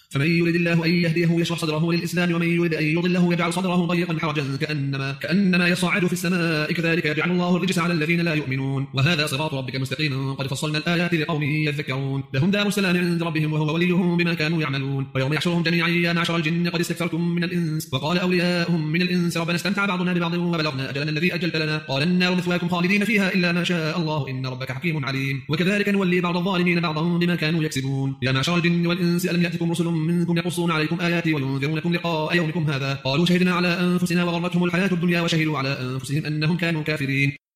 فمن يريد الله أن يهديه يشرح صدره للإسلام ومن يريد أن يضله يجعل صدره ضيقا حرجا كأنما يصعد في السماء كذلك يجعل الله الرجس على الذين لا يؤمنون وهذا صراط ربك مستقيما قد فصلنا الآيات لقوم يذكرون لهم دار السلام عند ربهم وهو وليهم بما كانوا يعملون ويوم يحشرهم جميعا يا معشر الجن قد استكثرتم من الإنس وقال أولياؤهم من الإنس ربنا استمتع بعضنا ببعض وبلغنا أجلنا الذي أجلت لنا قال النار مثواكم خالدين فيها إلا ما شاء الله إن ربك حكيم عليم وكذلك نولي بعض الظالمين بعضا بما كانوا يكسبون يا معشر الجن والإنس ألم يأتكم رسل منكم يقصون عليكم آياتي وينذرونكم لقاء يومكم هذا قالوا شهدنا على أنفسنا وغرتهم الحياة الدنيا وشهدوا على أنفسهم أنهم كانوا كافرين